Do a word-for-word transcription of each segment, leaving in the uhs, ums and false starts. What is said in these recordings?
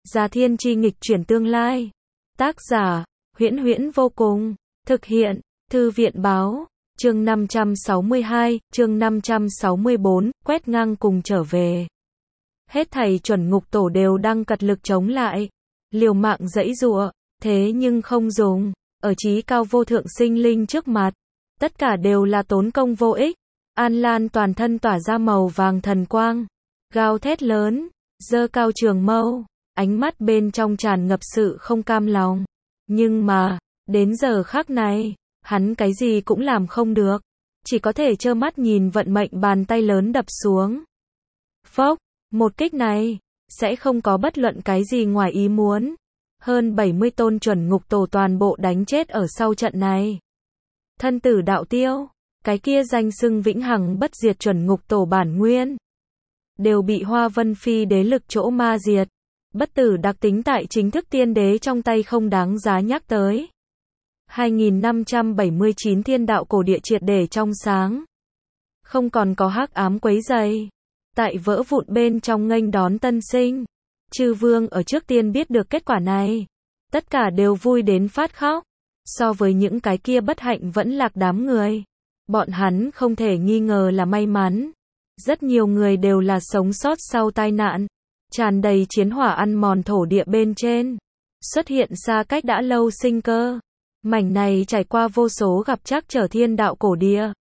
Già Thiên Chi nghịch chuyển tương lai. Tác giả, Huyễn Huyễn vô cùng. Thực hiện, Thư viện báo. Chương năm trăm sáu mươi hai, chương năm trăm sáu mươi bốn, quét ngang cùng trở về. Hết thảy chuẩn ngục tổ đều đang cật lực chống lại, liều mạng giãy giụa, thế nhưng không dùng, ở chí cao vô thượng sinh linh trước mặt, tất cả đều là tốn công vô ích. An Lan toàn thân tỏa ra màu vàng thần quang, gào thét lớn, giơ cao trường mâu, ánh mắt bên trong tràn ngập sự không cam lòng. Nhưng mà, đến giờ khắc này, hắn cái gì cũng làm không được, chỉ có thể trơ mắt nhìn vận mệnh bàn tay lớn đập xuống. Phốc, một kích này, sẽ không có bất luận cái gì ngoài ý muốn. Hơn bảy mươi tôn chuẩn ngục tổ toàn bộ đánh chết ở sau trận này. Thân tử đạo tiêu, cái kia danh xưng vĩnh hằng bất diệt chuẩn ngục tổ bản nguyên, đều bị Hoa Vân Phi đế lực chỗ ma diệt. Bất tử đặc tính tại chính thức tiên đế trong tay không đáng giá nhắc tới. hai nghìn năm trăm bảy mươi chín thiên đạo cổ địa triệt để trong sáng. Không còn có hắc ám quấy rầy. Tại vỡ vụn bên trong nghênh đón tân sinh. Chư vương ở trước tiên biết được kết quả này. Tất cả đều vui đến phát khóc. So với những cái kia bất hạnh vẫn lạc đám người. Bọn hắn không thể nghi ngờ là may mắn. Rất nhiều người đều là sống sót sau tai nạn. Tràn đầy chiến hỏa ăn mòn thổ địa bên trên. Xuất hiện xa cách đã lâu sinh cơ. Mảnh này trải qua vô số gặp trắc trở thiên đạo cổ địa.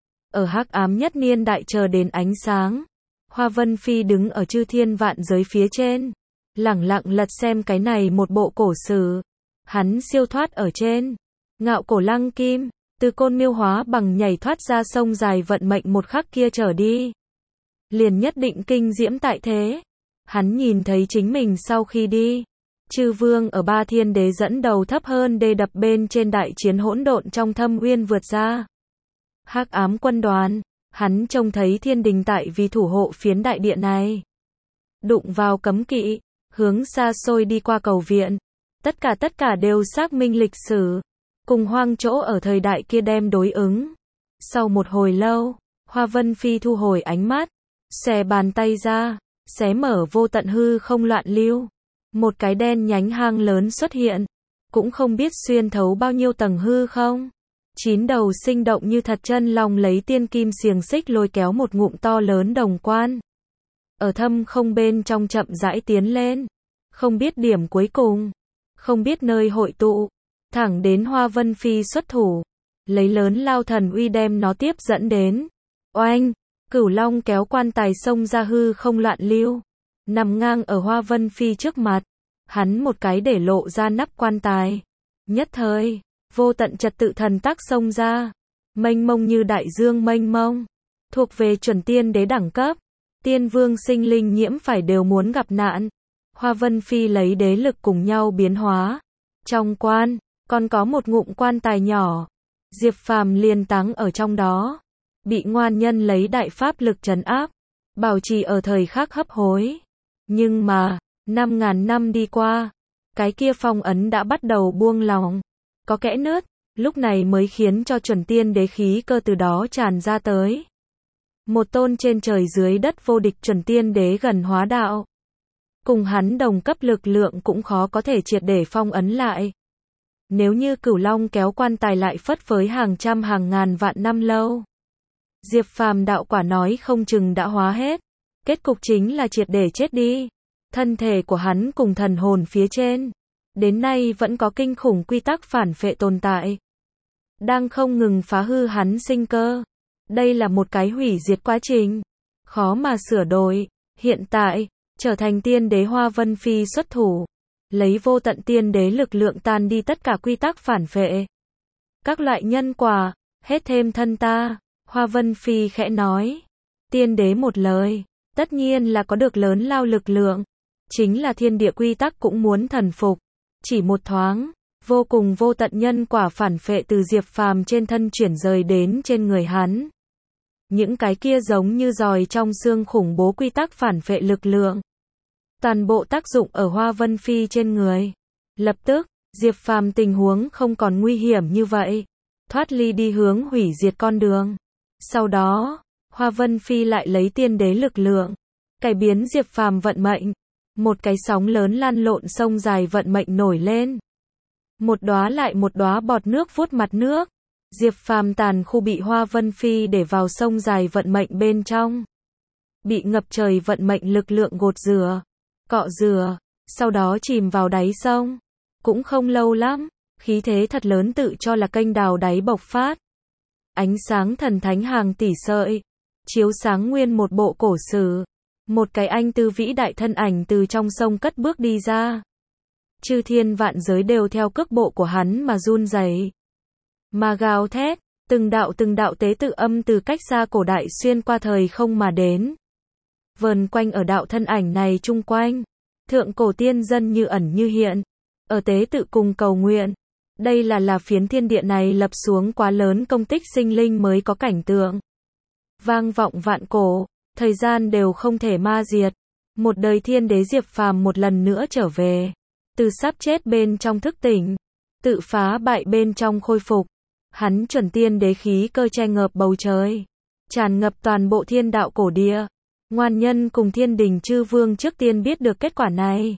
Ở hắc ám nhất niên đại chờ đến ánh sáng. Hoa Vân Phi đứng ở chư thiên vạn giới phía trên. Lẳng lặng lật xem cái này một bộ cổ sử. Hắn siêu thoát ở trên. Ngạo cổ lăng kim. Từ côn miêu hóa bằng nhảy thoát ra sông dài vận mệnh một khắc kia trở đi. Liền nhất định kinh diễm tại thế. Hắn nhìn thấy chính mình sau khi đi. Chư vương ở ba thiên đế dẫn đầu thấp hơn đê đập bên trên đại chiến hỗn độn trong thâm uyên vượt ra. Hắc ám quân đoàn, hắn trông thấy thiên đình tại vì thủ hộ phiến đại địa này. Đụng vào cấm kỵ, hướng xa xôi đi qua cầu viện. Tất cả tất cả đều xác minh lịch sử. Cùng hoang chỗ ở thời đại kia đem đối ứng. Sau một hồi lâu, Hoa Vân Phi thu hồi ánh mắt. Xòe bàn tay ra, xé mở vô tận hư không loạn lưu. Một cái đen nhánh hang lớn xuất hiện, cũng không biết xuyên thấu bao nhiêu tầng hư không. Chín đầu sinh động như thật chân long lấy tiên kim xiềng xích lôi kéo một ngụm to lớn đồng quan. Ở thâm không bên trong chậm rãi tiến lên, không biết điểm cuối cùng, không biết nơi hội tụ, thẳng đến Hoa Vân Phi xuất thủ, lấy lớn lao thần uy đem nó tiếp dẫn đến. Oanh, Cửu Long kéo quan tài xông ra hư không loạn lưu. Nằm ngang ở Hoa Vân Phi trước mặt, hắn một cái để lộ ra nắp quan tài. Nhất thời, vô tận trật tự thần tắc xông ra, mênh mông như đại dương mênh mông, thuộc về chuẩn tiên đế đẳng cấp. Tiên vương sinh linh nhiễm phải đều muốn gặp nạn. Hoa Vân Phi lấy đế lực cùng nhau biến hóa. Trong quan, còn có một ngụm quan tài nhỏ. Diệp Phàm liền táng ở trong đó, bị ngoan nhân lấy đại pháp lực trấn áp, bảo trì ở thời khắc hấp hối. Nhưng mà, năm ngàn năm đi qua, cái kia phong ấn đã bắt đầu buông lỏng, có kẽ nứt, lúc này mới khiến cho chuẩn tiên đế khí cơ từ đó tràn ra tới. Một tôn trên trời dưới đất vô địch chuẩn tiên đế gần hóa đạo. Cùng hắn đồng cấp lực lượng cũng khó có thể triệt để phong ấn lại. Nếu như Cửu Long kéo quan tài lại phất phới hàng trăm hàng ngàn vạn năm lâu. Diệp Phàm đạo quả nói không chừng đã hóa hết. Kết cục chính là triệt để chết đi. Thân thể của hắn cùng thần hồn phía trên, đến nay vẫn có kinh khủng quy tắc phản phệ tồn tại. Đang không ngừng phá hư hắn sinh cơ. Đây là một cái hủy diệt quá trình. Khó mà sửa đổi. Hiện tại, trở thành tiên đế Hoa Vân Phi xuất thủ. Lấy vô tận tiên đế lực lượng tan đi tất cả quy tắc phản phệ. Các loại nhân quả, hết thêm thân ta. Hoa Vân Phi khẽ nói. Tiên đế một lời. Tất nhiên là có được lớn lao lực lượng. Chính là thiên địa quy tắc cũng muốn thần phục. Chỉ một thoáng, vô cùng vô tận nhân quả phản phệ từ Diệp Phàm trên thân chuyển rời đến trên người hắn. Những cái kia giống như giòi trong xương khủng bố quy tắc phản phệ lực lượng. Toàn bộ tác dụng ở Hoa Vân Phi trên người. Lập tức, Diệp Phàm tình huống không còn nguy hiểm như vậy. Thoát ly đi hướng hủy diệt con đường. Sau đó, Hoa Vân Phi lại lấy tiên đế lực lượng, cải biến Diệp Phàm vận mệnh. Một cái sóng lớn lăn lộn sông dài vận mệnh nổi lên. Một đóa lại một đóa bọt nước vuốt mặt nước. Diệp Phàm tàn khu bị Hoa Vân Phi để vào sông dài vận mệnh bên trong. Bị ngập trời vận mệnh lực lượng gột rửa, cọ rửa, sau đó chìm vào đáy sông. Cũng không lâu lắm, khí thế thật lớn tự cho là kênh đào đáy bộc phát. Ánh sáng thần thánh hàng tỷ sợi, chiếu sáng nguyên một bộ cổ sử. Một cái anh tư vĩ đại thân ảnh từ trong sông cất bước đi ra. Chư thiên vạn giới đều theo cước bộ của hắn mà run rẩy, mà gào thét, từng đạo từng đạo tế tự âm từ cách xa cổ đại xuyên qua thời không mà đến. Vờn quanh ở đạo thân ảnh này chung quanh, thượng cổ tiên dân như ẩn như hiện, ở tế tự cùng cầu nguyện. Đây là là phiến thiên địa này lập xuống quá lớn công tích sinh linh mới có cảnh tượng. Vang vọng vạn cổ, thời gian đều không thể ma diệt. Một đời thiên đế Diệp Phàm một lần nữa trở về, từ sắp chết bên trong thức tỉnh, tự phá bại bên trong khôi phục. Hắn chuẩn tiên đế khí cơ che ngập bầu trời, tràn ngập toàn bộ thiên đạo cổ địa. Ngoan nhân cùng thiên đình chư vương trước tiên biết được kết quả này.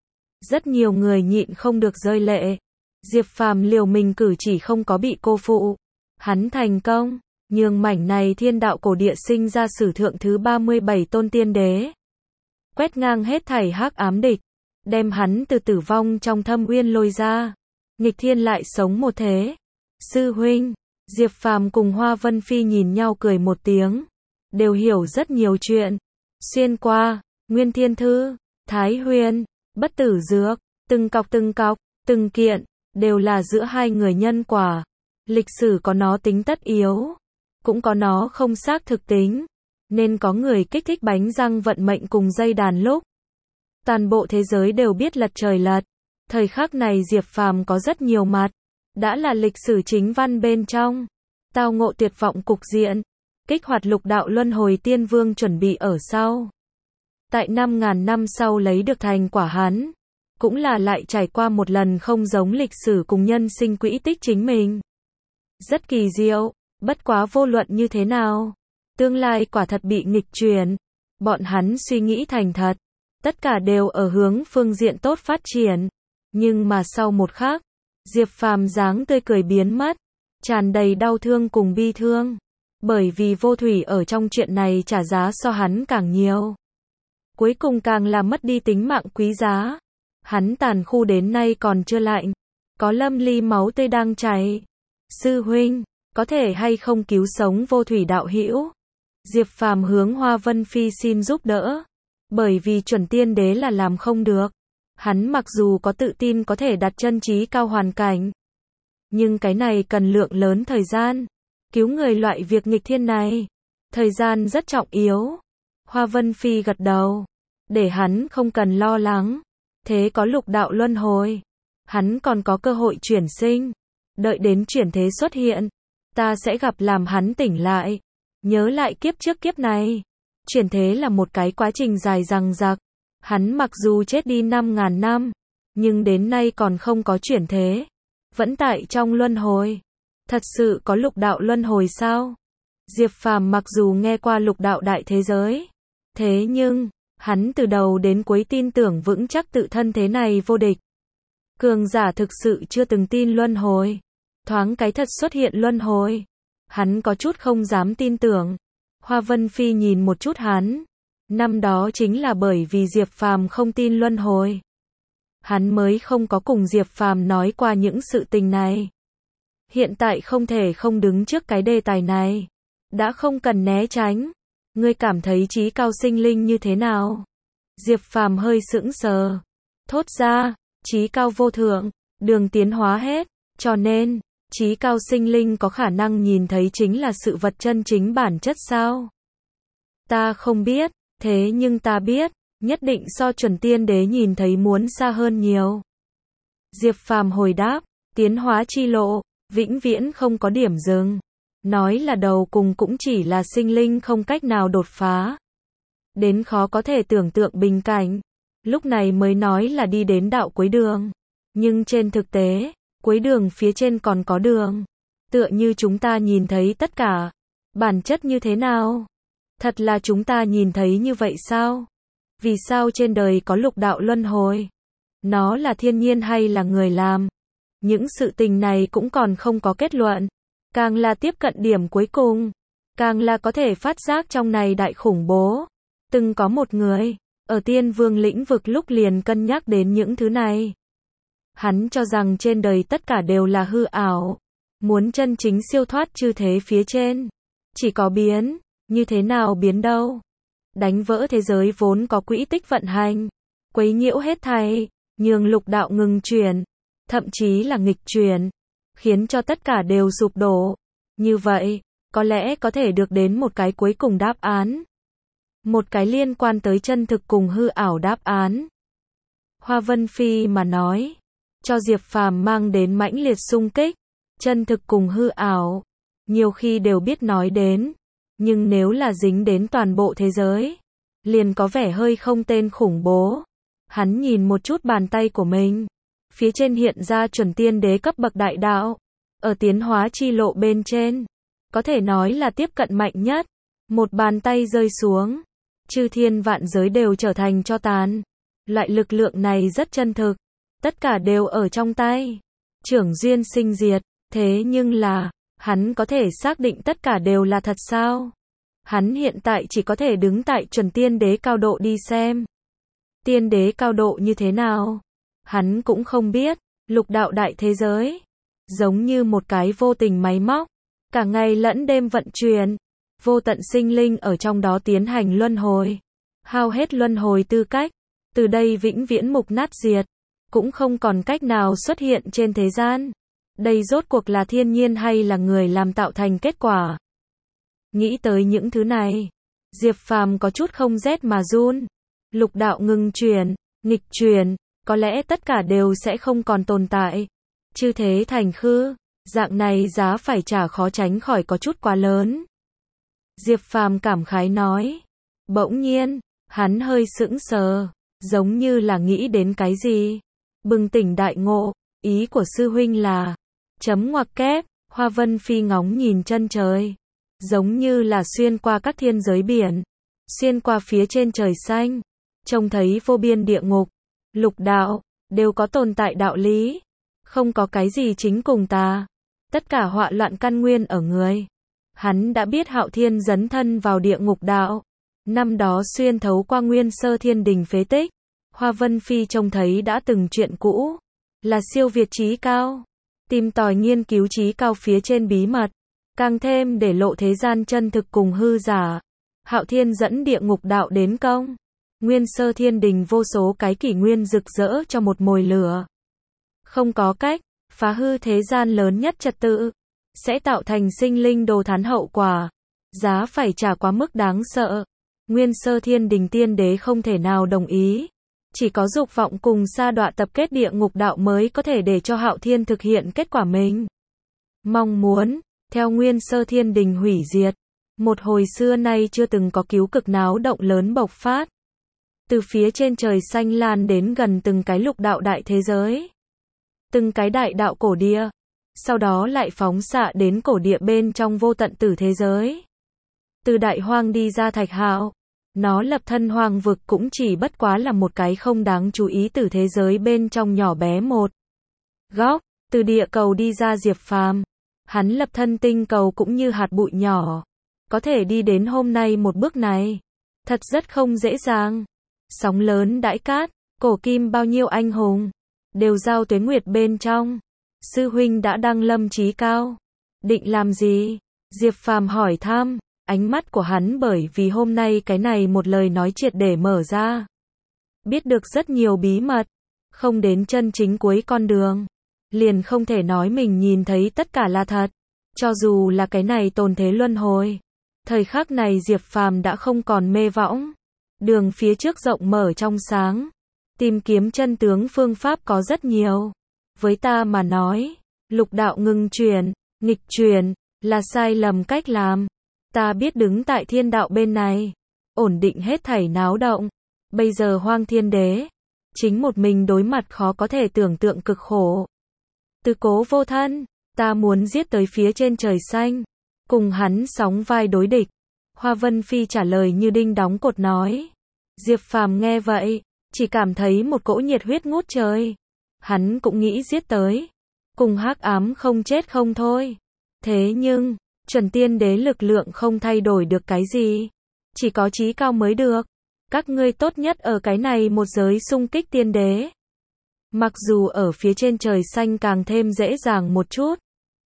Rất nhiều người nhịn không được rơi lệ. Diệp Phàm liều mình cử chỉ không có bị cô phụ. Hắn thành công, nhường mảnh này thiên đạo cổ địa sinh ra sử thượng thứ ba mươi bảy tôn tiên đế. Quét ngang hết thảy hắc ám địch, đem hắn từ tử vong trong thâm uyên lôi ra. Nghịch thiên lại sống một thế. Sư huynh, Diệp Phàm cùng Hoa Vân Phi nhìn nhau cười một tiếng. Đều hiểu rất nhiều chuyện. Xuyên qua, Nguyên Thiên Thư, Thái Huyền, Bất Tử Dược, từng cọc từng cọc, từng kiện, đều là giữa hai người nhân quả. Lịch sử có nó tính tất yếu, cũng có nó không xác thực tính, nên có người kích thích bánh răng vận mệnh cùng dây đàn lúc. Toàn bộ thế giới đều biết lật trời lật. Thời khắc này Diệp Phàm có rất nhiều mặt, đã là lịch sử chính văn bên trong. Tao ngộ tuyệt vọng cục diện, kích hoạt lục đạo luân hồi tiên vương chuẩn bị ở sau. Tại năm ngàn năm sau lấy được thành quả hắn, cũng là lại trải qua một lần không giống lịch sử cùng nhân sinh quỹ tích chính mình. Rất kỳ diệu, bất quá vô luận như thế nào, tương lai quả thật bị nghịch chuyển. Bọn hắn suy nghĩ thành thật, tất cả đều ở hướng phương diện tốt phát triển. Nhưng mà sau một khắc, Diệp Phàm dáng tươi cười biến mất, tràn đầy đau thương cùng bi thương. Bởi vì vô thủy ở trong chuyện này trả giá so hắn càng nhiều. Cuối cùng càng là mất đi tính mạng quý giá. Hắn tàn khu đến nay còn chưa lạnh, có lâm ly máu tươi đang chảy. Sư huynh, có thể hay không cứu sống vô thủy đạo hữu? Diệp Phàm hướng Hoa Vân Phi xin giúp đỡ. Bởi vì chuẩn tiên đế là làm không được. Hắn mặc dù có tự tin có thể đặt chân trí cao hoàn cảnh, nhưng cái này cần lượng lớn thời gian. Cứu người loại việc nghịch thiên này, thời gian rất trọng yếu. Hoa Vân Phi gật đầu, để hắn không cần lo lắng. Thế có lục đạo luân hồi, hắn còn có cơ hội chuyển sinh. Đợi đến chuyển thế xuất hiện, ta sẽ gặp làm hắn tỉnh lại, nhớ lại kiếp trước kiếp này. Chuyển thế là một cái quá trình dài dằng dặc. Hắn mặc dù chết đi năm ngàn năm, nhưng đến nay còn không có chuyển thế, vẫn tại trong luân hồi. Thật sự có lục đạo luân hồi sao? Diệp Phàm mặc dù nghe qua lục đạo đại thế giới, thế nhưng, hắn từ đầu đến cuối tin tưởng vững chắc tự thân thế này vô địch. Cường giả thực sự chưa từng tin luân hồi. Thoáng cái thật xuất hiện luân hồi. Hắn có chút không dám tin tưởng. Hoa Vân Phi nhìn một chút hắn. Năm đó chính là bởi vì Diệp Phàm không tin luân hồi, hắn mới không có cùng Diệp Phàm nói qua những sự tình này. Hiện tại không thể không đứng trước cái đề tài này. Đã không cần né tránh. Ngươi cảm thấy trí cao sinh linh như thế nào? Diệp Phàm hơi sững sờ. Thốt ra, trí cao vô thượng, đường tiến hóa hết. Cho nên, trí cao sinh linh có khả năng nhìn thấy chính là sự vật chân chính bản chất sao? Ta không biết, thế nhưng ta biết, nhất định so chuẩn tiên đế nhìn thấy muốn xa hơn nhiều. Diệp Phàm hồi đáp, tiến hóa chi lộ, vĩnh viễn không có điểm dừng. Nói là đầu cùng cũng chỉ là sinh linh không cách nào đột phá. Đến khó có thể tưởng tượng bình cảnh. Lúc này mới nói là đi đến đạo cuối đường. Nhưng trên thực tế, cuối đường phía trên còn có đường. Tựa như chúng ta nhìn thấy tất cả. Bản chất như thế nào? Thật là chúng ta nhìn thấy như vậy sao? Vì sao trên đời có lục đạo luân hồi? Nó là thiên nhiên hay là người làm? Những sự tình này cũng còn không có kết luận. Càng là tiếp cận điểm cuối cùng, càng là có thể phát giác trong này đại khủng bố. Từng có một người, ở tiên vương lĩnh vực lúc liền cân nhắc đến những thứ này. Hắn cho rằng trên đời tất cả đều là hư ảo. Muốn chân chính siêu thoát chư thế phía trên, chỉ có biến, như thế nào biến đâu? Đánh vỡ thế giới vốn có quỹ tích vận hành, quấy nhiễu hết thảy, nhường lục đạo ngừng chuyển, thậm chí là nghịch chuyển, khiến cho tất cả đều sụp đổ. Như vậy, có lẽ có thể được đến một cái cuối cùng đáp án. Một cái liên quan tới chân thực cùng hư ảo đáp án. Hoa Vân Phi mà nói, cho Diệp Phàm mang đến mãnh liệt xung kích, chân thực cùng hư ảo, nhiều khi đều biết nói đến, nhưng nếu là dính đến toàn bộ thế giới, liền có vẻ hơi không tên khủng bố. Hắn nhìn một chút bàn tay của mình, phía trên hiện ra chuẩn tiên đế cấp bậc đại đạo, ở tiến hóa chi lộ bên trên, có thể nói là tiếp cận mạnh nhất. Một bàn tay rơi xuống, chư thiên vạn giới đều trở thành tro tàn. Loại lực lượng này rất chân thực, tất cả đều ở trong tay, trưởng duyên sinh diệt. Thế nhưng là, hắn có thể xác định tất cả đều là thật sao? Hắn hiện tại chỉ có thể đứng tại chuẩn tiên đế cao độ đi xem. Tiên đế cao độ như thế nào? Hắn cũng không biết. Lục đạo đại thế giới, giống như một cái vô tình máy móc, cả ngày lẫn đêm vận chuyển, vô tận sinh linh ở trong đó tiến hành luân hồi, hao hết luân hồi tư cách, từ đây vĩnh viễn mục nát diệt, cũng không còn cách nào xuất hiện trên thế gian. Đây rốt cuộc là thiên nhiên hay là người làm tạo thành kết quả? Nghĩ tới những thứ này, Diệp Phàm có chút không rét mà run. Lục đạo ngừng chuyển, nghịch chuyển, có lẽ tất cả đều sẽ không còn tồn tại. Chư thế thành khư, dạng này giá phải trả khó tránh khỏi có chút quá lớn. Diệp Phàm cảm khái nói. Bỗng nhiên, hắn hơi sững sờ, giống như là nghĩ đến cái gì. Bừng tỉnh đại ngộ, ý của sư huynh là chấm ngoặc kép. Hoa Vân Phi ngóng nhìn chân trời, giống như là xuyên qua các thiên giới biển, xuyên qua phía trên trời xanh, trông thấy vô biên địa ngục, lục đạo, đều có tồn tại đạo lý, không có cái gì chính cùng tà, tất cả họa loạn căn nguyên ở người. Hắn đã biết Hạo Thiên dấn thân vào địa ngục đạo, năm đó xuyên thấu qua nguyên sơ thiên đình phế tích, Hoa Vân Phi trông thấy đã từng chuyện cũ, là siêu việt trí cao, tìm tòi nghiên cứu trí cao phía trên bí mật, càng thêm để lộ thế gian chân thực cùng hư giả. Hạo Thiên dẫn địa ngục đạo đến công, nguyên sơ thiên đình vô số cái kỷ nguyên rực rỡ cho một mồi lửa. Không có cách, phá hư thế gian lớn nhất trật tự, sẽ tạo thành sinh linh đồ thán hậu quả, giá phải trả quá mức đáng sợ. Nguyên sơ thiên đình tiên đế không thể nào đồng ý, chỉ có dục vọng cùng sa đọa tập kết địa ngục đạo mới có thể để cho Hạo Thiên thực hiện kết quả mình mong muốn. Theo nguyên sơ thiên đình hủy diệt, một hồi xưa nay chưa từng có cứu cực náo động lớn bộc phát, từ phía trên trời xanh lan đến gần từng cái lục đạo đại thế giới, từng cái đại đạo cổ địa, sau đó lại phóng xạ đến cổ địa bên trong vô tận tử thế giới. Từ đại hoang đi ra Thạch Hạo, nó lập thân hoang vực cũng chỉ bất quá là một cái không đáng chú ý tử thế giới bên trong nhỏ bé một góc. Từ địa cầu đi ra Diệp Phàm, hắn lập thân tinh cầu cũng như hạt bụi nhỏ, có thể đi đến hôm nay một bước này, thật rất không dễ dàng. Sóng lớn đãi cát, cổ kim bao nhiêu anh hùng, đều giao tuế nguyệt bên trong. Sư huynh đã đăng lâm chí cao, định làm gì? Diệp Phàm hỏi thăm, ánh mắt của hắn bởi vì hôm nay cái này một lời nói triệt để mở ra. Biết được rất nhiều bí mật, không đến chân chính cuối con đường, liền không thể nói mình nhìn thấy tất cả là thật. Cho dù là cái này tồn thế luân hồi, thời khắc này Diệp Phàm đã không còn mê võng. Đường phía trước rộng mở trong sáng, tìm kiếm chân tướng phương pháp có rất nhiều. Với ta mà nói, lục đạo ngừng chuyển, nghịch chuyển, là sai lầm cách làm. Ta biết đứng tại thiên đạo bên này, ổn định hết thảy náo động. Bây giờ Hoang Thiên Đế, chính một mình đối mặt khó có thể tưởng tượng cực khổ. Tư cố vô thân, ta muốn giết tới phía trên trời xanh, cùng hắn sóng vai đối địch. Hoa Vân Phi trả lời như đinh đóng cột nói. Diệp Phàm nghe vậy, chỉ cảm thấy một cỗ nhiệt huyết ngút trời. Hắn cũng nghĩ giết tới, cùng hắc ám không chết không thôi. Thế nhưng, chuẩn tiên đế lực lượng không thay đổi được cái gì. Chỉ có chí cao mới được. Các ngươi tốt nhất ở cái này một giới xung kích tiên đế. Mặc dù ở phía trên trời xanh càng thêm dễ dàng một chút.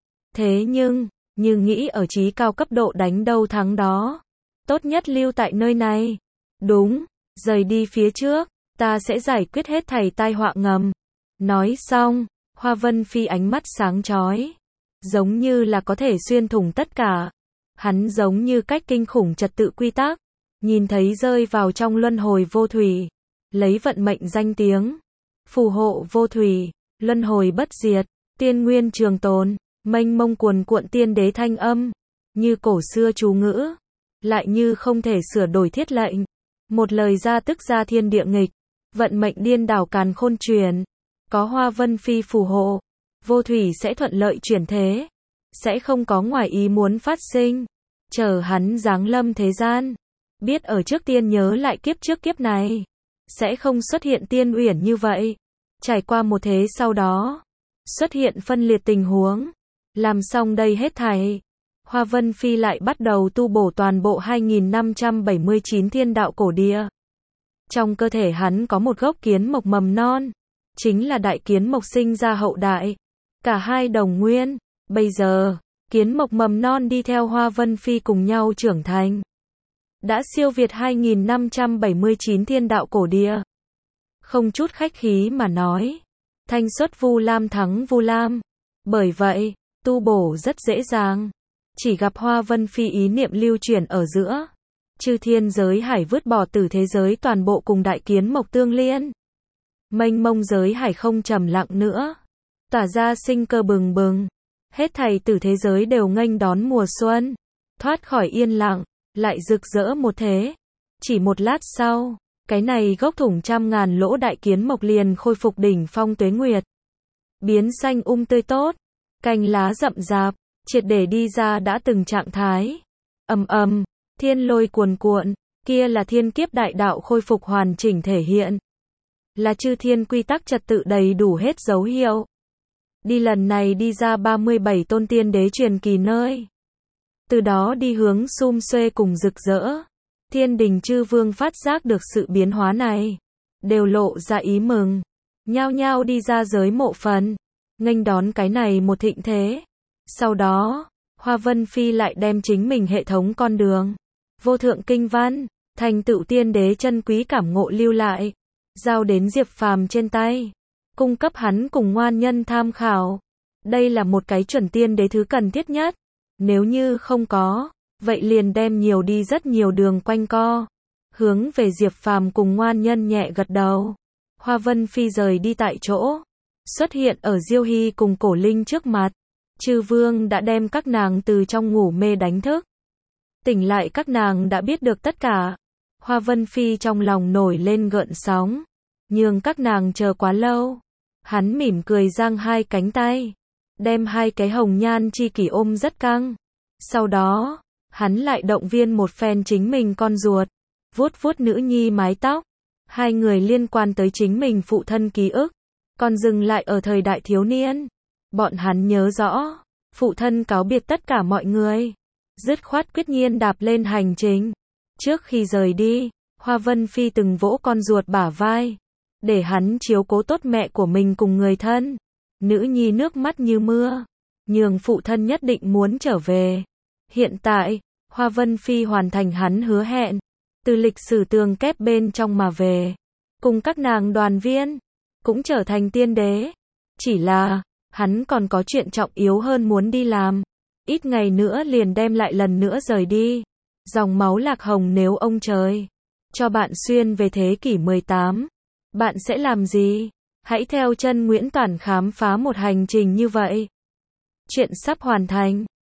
Thế nhưng, như nghĩ ở chí cao cấp độ đánh đâu thắng đó. Tốt nhất lưu tại nơi này. Đúng, rời đi phía trước, ta sẽ giải quyết hết thảy tai họa ngầm. Nói xong, Hoa Vân Phi ánh mắt sáng chói. Giống như là có thể xuyên thủng tất cả. Hắn giống như cách kinh khủng trật tự quy tắc. Nhìn thấy rơi vào trong luân hồi vô thủy. Lấy vận mệnh danh tiếng. Phù hộ vô thủy, luân hồi bất diệt, tiên nguyên trường tồn, mênh mông cuồn cuộn tiên đế thanh âm. Như cổ xưa chú ngữ. Lại như không thể sửa đổi thiết lệnh. Một lời ra tức ra thiên địa nghịch. Vận mệnh điên đảo càn khôn truyền. Có Hoa Vân Phi phù hộ. Vô thủy sẽ thuận lợi chuyển thế. Sẽ không có ngoài ý muốn phát sinh. Chờ hắn giáng lâm thế gian. Biết ở trước tiên nhớ lại kiếp trước kiếp này. Sẽ không xuất hiện tiên uyển như vậy. Trải qua một thế sau đó. Xuất hiện phân liệt tình huống. Làm xong đây hết thảy. Hoa Vân Phi lại bắt đầu tu bổ toàn bộ hai nghìn năm trăm bảy mươi chín thiên đạo cổ địa. Trong cơ thể hắn có một gốc kiến mộc mầm non. Chính là đại kiến mộc sinh ra hậu đại. Cả hai đồng nguyên. Bây giờ, kiến mộc mầm non đi theo Hoa Vân Phi cùng nhau trưởng thành. Đã siêu việt hai nghìn năm trăm bảy mươi chín thiên đạo cổ địa. Không chút khách khí mà nói. Thanh xuất Vu Lam thắng Vu Lam. Bởi vậy, tu bổ rất dễ dàng. Chỉ gặp Hoa Vân Phi ý niệm lưu chuyển ở giữa. Chư thiên giới hải vứt bỏ từ thế giới toàn bộ cùng đại kiến mộc tương liên. Mênh mông giới hải không trầm lặng nữa. Tỏa ra sinh cơ bừng bừng. Hết thảy từ thế giới đều nghênh đón mùa xuân. Thoát khỏi yên lặng. Lại rực rỡ một thế. Chỉ một lát sau, cái này gốc thủng trăm ngàn lỗ đại kiến mộc liền khôi phục đỉnh phong tuế nguyệt. Biến xanh um tươi tốt, cành lá rậm rạp, triệt để đi ra đã từng trạng thái. Ầm ầm, thiên lôi cuồn cuộn, kia là thiên kiếp đại đạo khôi phục hoàn chỉnh thể hiện. Là chư thiên quy tắc trật tự đầy đủ hết dấu hiệu. Đi lần này đi ra ba mươi bảy tôn tiên đế truyền kỳ nơi. Từ đó đi hướng sum xuê cùng rực rỡ. Thiên đình chư vương phát giác được sự biến hóa này. Đều lộ ra ý mừng. Nhao nhao đi ra giới mộ phần. Nghênh đón cái này một thịnh thế. Sau đó, Hoa Vân Phi lại đem chính mình hệ thống con đường. Vô thượng kinh văn. Thành tựu tiên đế chân quý cảm ngộ lưu lại. Giao đến Diệp Phàm trên tay. Cung cấp hắn cùng ngoan nhân tham khảo. Đây là một cái chuẩn tiên đế thứ cần thiết nhất. Nếu như không có, vậy liền đem nhiều đi rất nhiều đường quanh co. Hướng về Diệp Phàm cùng ngoan nhân nhẹ gật đầu. Hoa Vân Phi rời đi tại chỗ. Xuất hiện ở Diêu Hy cùng Cổ Linh trước mặt. Chư vương đã đem các nàng từ trong ngủ mê đánh thức. Tỉnh lại các nàng đã biết được tất cả. Hoa Vân Phi trong lòng nổi lên gợn sóng. Nhường các nàng chờ quá lâu. Hắn mỉm cười giang hai cánh tay. Đem hai cái hồng nhan chi kỷ ôm rất căng. Sau đó, hắn lại động viên một phen chính mình con ruột. Vuốt vuốt nữ nhi mái tóc. Hai người liên quan tới chính mình phụ thân ký ức. Còn dừng lại ở thời đại thiếu niên. Bọn hắn nhớ rõ. Phụ thân cáo biệt tất cả mọi người. Dứt khoát quyết nhiên đạp lên hành trình. Trước khi rời đi, Hoa Vân Phi từng vỗ con ruột bả vai. Để hắn chiếu cố tốt mẹ của mình cùng người thân. Nữ nhi nước mắt như mưa. Nhường phụ thân nhất định muốn trở về. Hiện tại, Hoa Vân Phi hoàn thành hắn hứa hẹn. Từ lịch sử tường kép bên trong mà về. Cùng các nàng đoàn viên. Cũng trở thành tiên đế. Chỉ là, hắn còn có chuyện trọng yếu hơn muốn đi làm. Ít ngày nữa liền đem lại lần nữa rời đi. Dòng máu lạc hồng nếu ông trời cho bạn xuyên về thế kỷ mười tám. Bạn sẽ làm gì? Hãy theo chân Nguyễn Toản khám phá một hành trình như vậy. Chuyện sắp hoàn thành.